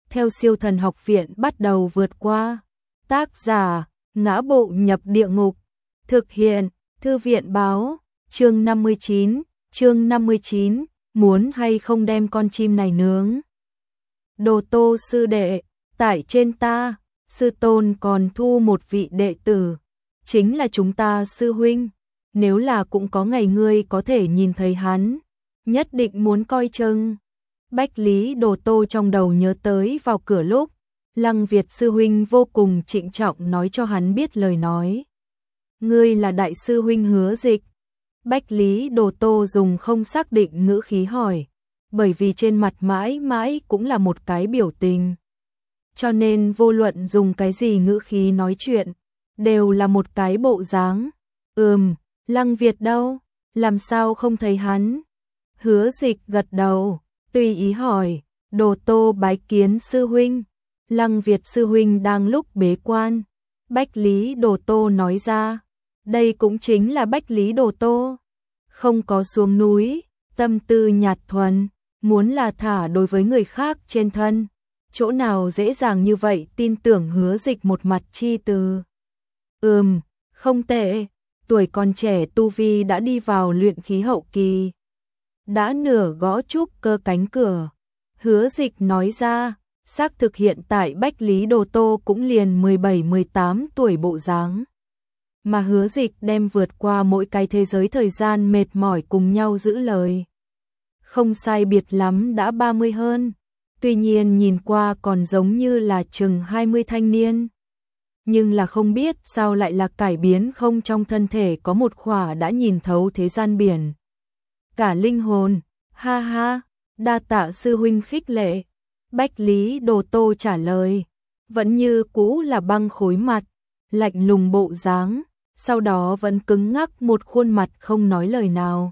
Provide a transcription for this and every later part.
theo Siêu Thần Học Viện bắt đầu vượt qua. Tác giả: Ngã Bộ Nhập Địa Ngục. Thực hiện: Thư viện báo. Chương 59, muốn hay không đem con chim này nướng. Đồ Tô sư đệ, tại trên ta, sư tôn còn thu một vị đệ tử, chính là chúng ta sư huynh, nếu là cũng có ngày ngươi có thể nhìn thấy hắn, nhất định muốn coi chừng. Bách Lý Đồ Tô trong đầu nhớ tới vào cửa lúc Lăng Việt sư huynh vô cùng trịnh trọng nói cho hắn biết lời nói. Ngươi là đại sư huynh Hứa Dịch? Bách Lý Đồ Tô dùng không xác định ngữ khí hỏi, bởi vì trên mặt mãi mãi cũng là một cái biểu tình. Cho nên vô luận dùng cái gì ngữ khí nói chuyện, đều là một cái bộ dáng. Lăng Việt đâu? Làm sao không thấy hắn? Hứa Dịch gật đầu, tùy ý hỏi, Đồ Tô bái kiến sư huynh. Lăng Việt sư huynh đang lúc bế quan. Bách Lý Đồ Tô nói ra, đây cũng chính là Bách Lý Đồ Tô. Không có xuống núi, tâm tư nhạt thuần, muốn là thả đối với người khác trên thân. Chỗ nào dễ dàng như vậy tin tưởng Hứa Dịch một mặt chi từ. Không tệ, tuổi còn trẻ tu vi đã đi vào luyện khí hậu kỳ. Đã nửa gõ trúc cơ cánh cửa. Hứa Dịch nói ra, xác thực hiện tại Bách Lý Đồ Tô cũng liền 17-18 tuổi bộ dáng. Mà Hứa Dịch đem vượt qua mỗi cái thế giới thời gian mệt mỏi cùng nhau giữ lời. Không sai biệt lắm đã 30 hơn, tuy nhiên nhìn qua còn giống như là chừng 20 thanh niên. Nhưng là không biết sao lại là cải biến không trong thân thể có một khỏa đã nhìn thấu thế gian biển. Cả linh hồn, ha ha, đa tạ sư huynh khích lệ. Bách Lý Đồ Tô trả lời, vẫn như cũ là băng khối mặt, lạnh lùng bộ dáng, sau đó vẫn cứng ngắc một khuôn mặt không nói lời nào.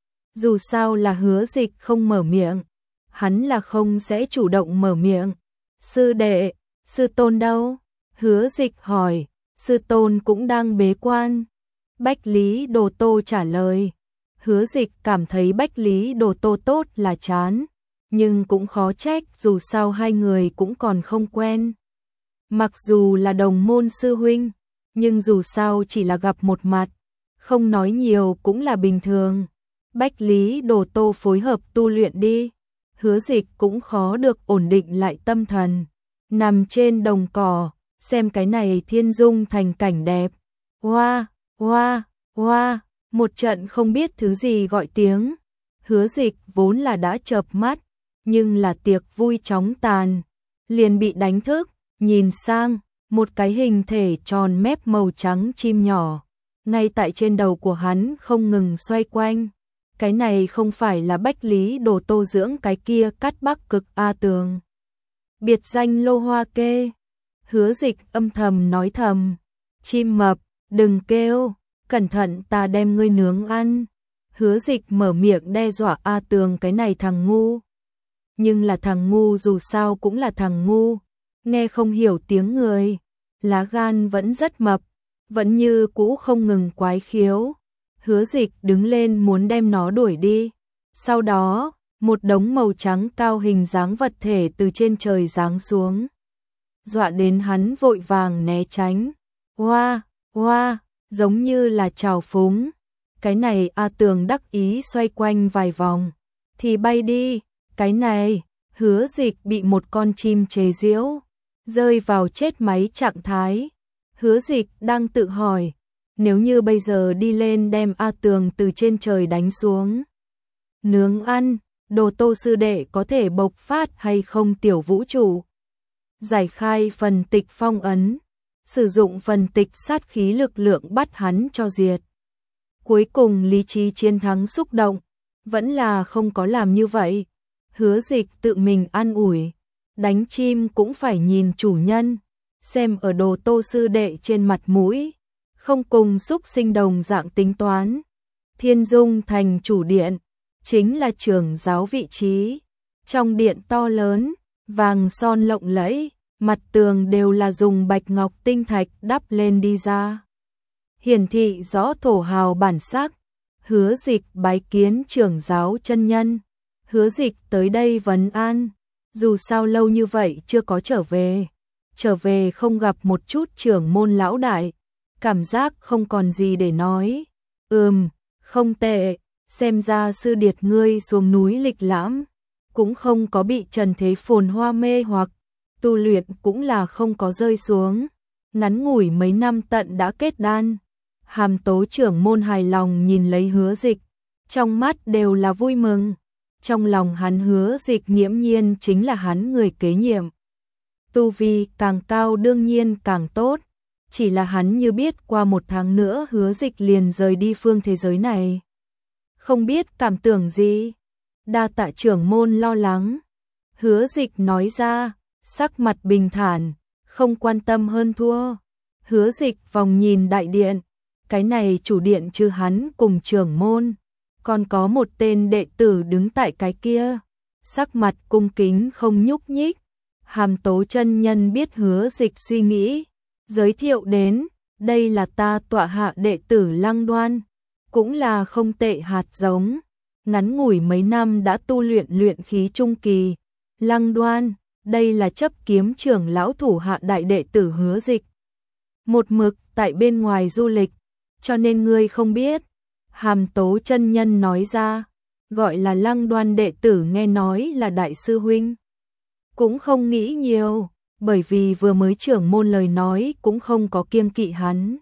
Dù sao là Hứa Dịch không mở miệng, hắn là không sẽ chủ động mở miệng. Sư đệ, sư tôn đâu? Hứa Dịch hỏi, sư tôn cũng đang bế quan. Bách Lý Đồ Tô trả lời. Hứa Dịch cảm thấy Bách Lý Đồ Tô tốt là chán, nhưng cũng khó trách dù sao hai người cũng còn không quen. Mặc dù là đồng môn sư huynh, nhưng dù sao chỉ là gặp một mặt, không nói nhiều cũng là bình thường. Bách Lý Đồ Tô phối hợp tu luyện đi. Hứa Dịch cũng khó được ổn định lại tâm thần. Nằm trên đồng cỏ, xem cái này thiên dung thành cảnh đẹp. Hoa, hoa, hoa, một trận không biết thứ gì gọi tiếng. Hứa Dịch vốn là đã chợp mắt, nhưng là tiệc vui chóng tàn, liền bị đánh thức, nhìn sang, một cái hình thể tròn mép màu trắng chim nhỏ, ngay tại trên đầu của hắn không ngừng xoay quanh. Cái này không phải là Bách Lý Đồ Tô dưỡng cái kia cắt Bắc Cực A Tường. Biệt danh Lô Hoa Kê. Hứa Dịch âm thầm nói thầm, chim mập, đừng kêu, cẩn thận ta đem ngươi nướng ăn. Hứa Dịch mở miệng đe dọa A Tường cái này thằng ngu. Nhưng là thằng ngu dù sao cũng là thằng ngu, nghe không hiểu tiếng người, lá gan vẫn rất mập, vẫn như cũ không ngừng quái khiếu. Hứa Dịch đứng lên muốn đem nó đuổi đi. Sau đó, một đống màu trắng cao hình dáng vật thể từ trên trời giáng xuống. Dọa đến hắn vội vàng né tránh. Hoa, hoa, giống như là trào phúng. Cái này A Tường đắc ý xoay quanh vài vòng. Thì bay đi, cái này, Hứa Dịch bị một con chim chế giễu, rơi vào chết máy trạng thái. Hứa Dịch đang tự hỏi, nếu như bây giờ đi lên đem A Tường từ trên trời đánh xuống, nướng ăn, Đồ Tô sư đệ có thể bộc phát hay không tiểu vũ trụ. Giải khai phần tịch phong ấn, sử dụng phần tịch sát khí lực lượng bắt hắn cho diệt. Cuối cùng lý trí chiến thắng xúc động, vẫn là không có làm như vậy. Hứa Dịch tự mình an ủi, đánh chim cũng phải nhìn chủ nhân, xem ở Đồ Tô sư đệ trên mặt mũi, không cùng xúc sinh đồng dạng tính toán. Thiên Dung thành chủ điện, chính là trưởng giáo vị trí. Trong điện to lớn, vàng son lộng lẫy, mặt tường đều là dùng bạch ngọc tinh thạch đắp lên đi ra. Hiển thị rõ thổ hào bản sắc. Hứa Dịch bái kiến trưởng giáo chân nhân. Hứa Dịch tới đây vấn an, Dù sao lâu như vậy chưa có trở về không gặp một chút trưởng môn lão đại, cảm giác không còn gì để nói. Không tệ, xem ra sư điệt ngươi xuống núi lịch lãm, cũng không có bị trần thế phồn hoa mê hoặc, tu luyện cũng là không có rơi xuống, ngắn ngủi mấy năm tận đã kết đan. Hàm Tố trưởng môn hài lòng nhìn lấy Hứa Dịch, trong mắt đều là vui mừng. Trong lòng hắn Hứa Dịch nghiễm nhiên chính là hắn người kế nhiệm. Tu vi càng cao đương nhiên càng tốt, chỉ là hắn như biết qua 1 tháng nữa Hứa Dịch liền rời đi phương thế giới này. Không biết cảm tưởng gì, đa tạ trưởng môn lo lắng. Hứa Dịch nói ra, sắc mặt bình thản, không quan tâm hơn thua. Hứa Dịch vòng nhìn đại điện, cái này chủ điện trừ hắn cùng trưởng môn, còn có một tên đệ tử đứng tại cái kia, sắc mặt cung kính không nhúc nhích. Hàm Tố chân nhân biết Hứa Dịch suy nghĩ, giới thiệu đến, đây là ta tọa hạ đệ tử Lăng Đoan, cũng là không tệ hạt giống, ngắn ngủi mấy năm đã tu luyện khí trung kỳ. Lăng Đoan, đây là chấp kiếm trưởng lão thủ hạ đại đệ tử Hứa Dịch. Một mực tại bên ngoài du lịch, cho nên ngươi không biết. Hàm Tố chân nhân nói ra, gọi là Lăng Đoan đệ tử nghe nói là đại sư huynh. Cũng không nghĩ nhiều, bởi vì vừa mới trưởng môn lời nói cũng không có kiêng kỵ hắn.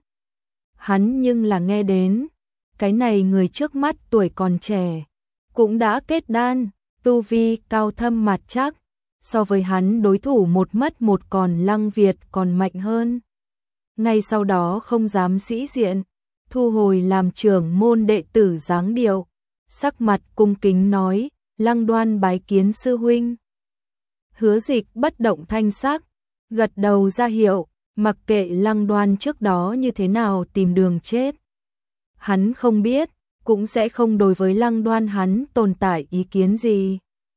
Hắn nhưng là nghe đến, cái này người trước mắt tuổi còn trẻ, cũng đã kết đan, tu vi cao thâm mặt chắc, so với hắn đối thủ một mất một còn Lăng Việt còn mạnh hơn. Ngay sau đó không dám sĩ diện, thu hồi làm trưởng môn đệ tử dáng điệu, sắc mặt cung kính nói, Lăng Đoan bái kiến sư huynh. Hứa Dịch bất động thanh sắc, gật đầu ra hiệu, mặc kệ Lăng Đoan trước đó như thế nào tìm đường chết. Hắn không biết, cũng sẽ không đối với Lăng Đoan hắn tồn tại ý kiến gì.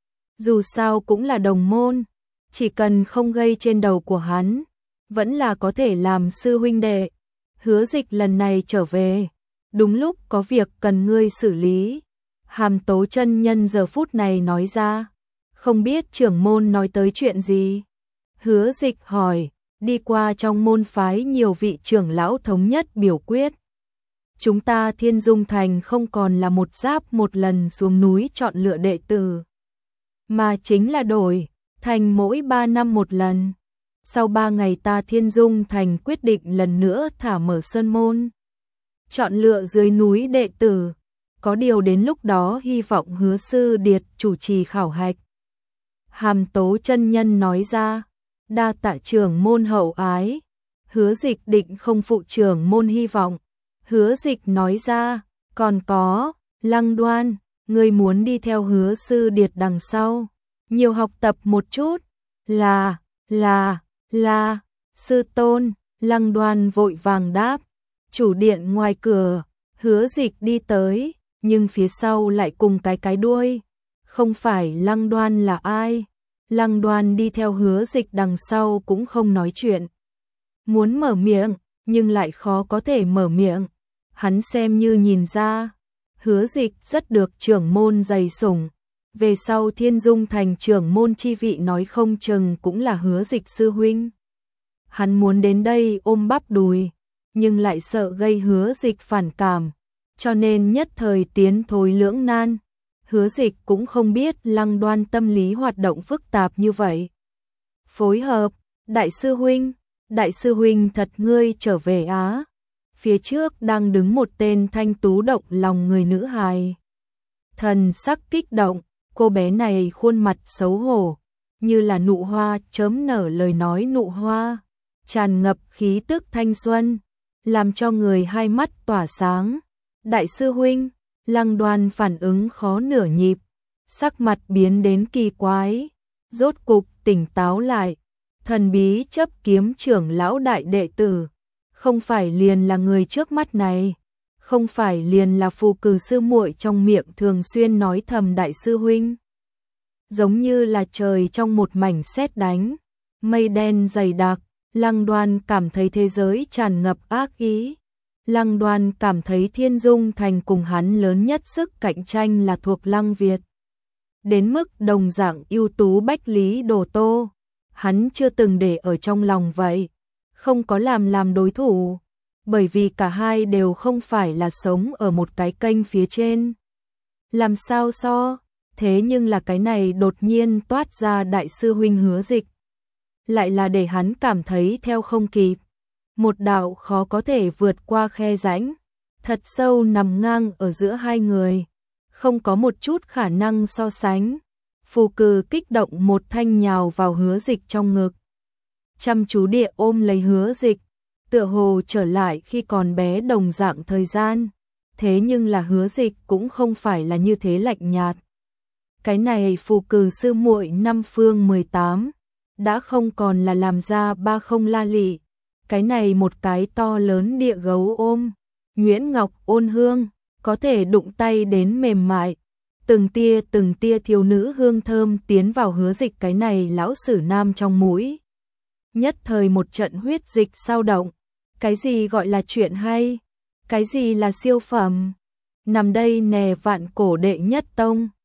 Dù sao cũng là đồng môn, chỉ cần không gây trên đầu của hắn, vẫn là có thể làm sư huynh đệ. Hứa Dịch lần này trở về, đúng lúc có việc cần ngươi xử lý. Hàm Tố chân nhân giờ phút này nói ra, không biết trưởng môn nói tới chuyện gì. Hứa Dịch hỏi, đi qua trong môn phái nhiều vị trưởng lão thống nhất biểu quyết. Chúng ta Thiên Dung Thành không còn là một giáp một lần xuống núi chọn lựa đệ tử, mà chính là đổi thành mỗi 3 năm một lần. Sau 3 ngày ta Thiên Dung Thành quyết định lần nữa thả mở sơn môn, chọn lựa dưới núi đệ tử. Có điều đến lúc đó hy vọng Hứa sư điệt chủ trì khảo hạch. Hàm Tố chân nhân nói ra, đa tạ trưởng môn hậu ái. Hứa Dịch định không phụ trưởng môn hy vọng. Hứa Dịch nói ra, còn có, Lăng Đoan, ngươi muốn đi theo Hứa sư điệt đằng sau, nhiều học tập một chút. Là, sư tôn. Lăng Đoan vội vàng đáp. Chủ điện ngoài cửa, Hứa Dịch đi tới, nhưng phía sau lại cùng cái đuôi. Không phải Lăng Đoan là ai? Lăng Đoan đi theo Hứa Dịch đằng sau cũng không nói chuyện. Muốn mở miệng, nhưng lại khó có thể mở miệng. Hắn xem như nhìn ra, Hứa Dịch rất được trưởng môn dày sủng. Về sau Thiên Dung Thành trưởng môn chi vị nói không chừng cũng là Hứa Dịch sư huynh. Hắn muốn đến đây ôm bắp đùi, nhưng lại sợ gây Hứa Dịch phản cảm, cho nên nhất thời tiến thối lưỡng nan. Hứa Dịch cũng không biết Lăng Đoan tâm lý hoạt động phức tạp như vậy. Phối hợp, đại sư huynh thật ngươi trở về á. Phía trước đang đứng một tên thanh tú động lòng người nữ hài. Thần sắc kích động, cô bé này khuôn mặt xấu hổ, như là nụ hoa chớm nở lời nói nụ hoa, tràn ngập khí tức thanh xuân, làm cho người hai mắt tỏa sáng. Đại sư huynh, Lăng Đoan phản ứng khó nửa nhịp, sắc mặt biến đến kỳ quái, rốt cục tỉnh táo lại. Thần bí chấp kiếm trưởng lão đại đệ tử, không phải liền là người trước mắt này, không phải liền là phù cử sư muội trong miệng thường xuyên nói thầm đại sư huynh. Giống như là trời trong một mảnh sét đánh, mây đen dày đặc, Lăng Đoan cảm thấy thế giới tràn ngập ác ý. Lăng Đoan cảm thấy Thiên Dung Thành cùng hắn lớn nhất sức cạnh tranh là thuộc Lăng Việt. đến mức đồng dạng ưu tú Bách Lý Đồ Tô, hắn chưa từng để ở trong lòng vậy, không có làm đối thủ, bởi vì cả hai đều không phải là sống ở một cái kênh phía trên. Làm sao so, thế nhưng là cái này đột nhiên toát ra đại sư huynh Hứa Dịch, lại là để hắn cảm thấy theo không kịp, một đạo khó có thể vượt qua khe rãnh, thật sâu nằm ngang ở giữa hai người, không có một chút khả năng so sánh. Phù Cừ kích động một thanh nhào vào Hứa Dịch trong ngực, chăm chú địa ôm lấy Hứa Dịch, tựa hồ trở lại khi còn bé đồng dạng thời gian, thế nhưng là Hứa Dịch cũng không phải là như thế lạnh nhạt. Cái này Phù Cừ sư muội năm phương 18, đã không còn là làm ra ba không la lị, cái này một cái to lớn địa gấu ôm, nhuyễn ngọc ôn hương, có thể đụng tay đến mềm mại, từng tia thiếu nữ hương thơm tiến vào Hứa Dịch cái này lão sử nam trong mũi. Nhất thời một trận huyết dịch sao động, cái gì gọi là chuyện hay, cái gì là siêu phẩm, nằm đây nè vạn cổ đệ nhất tông.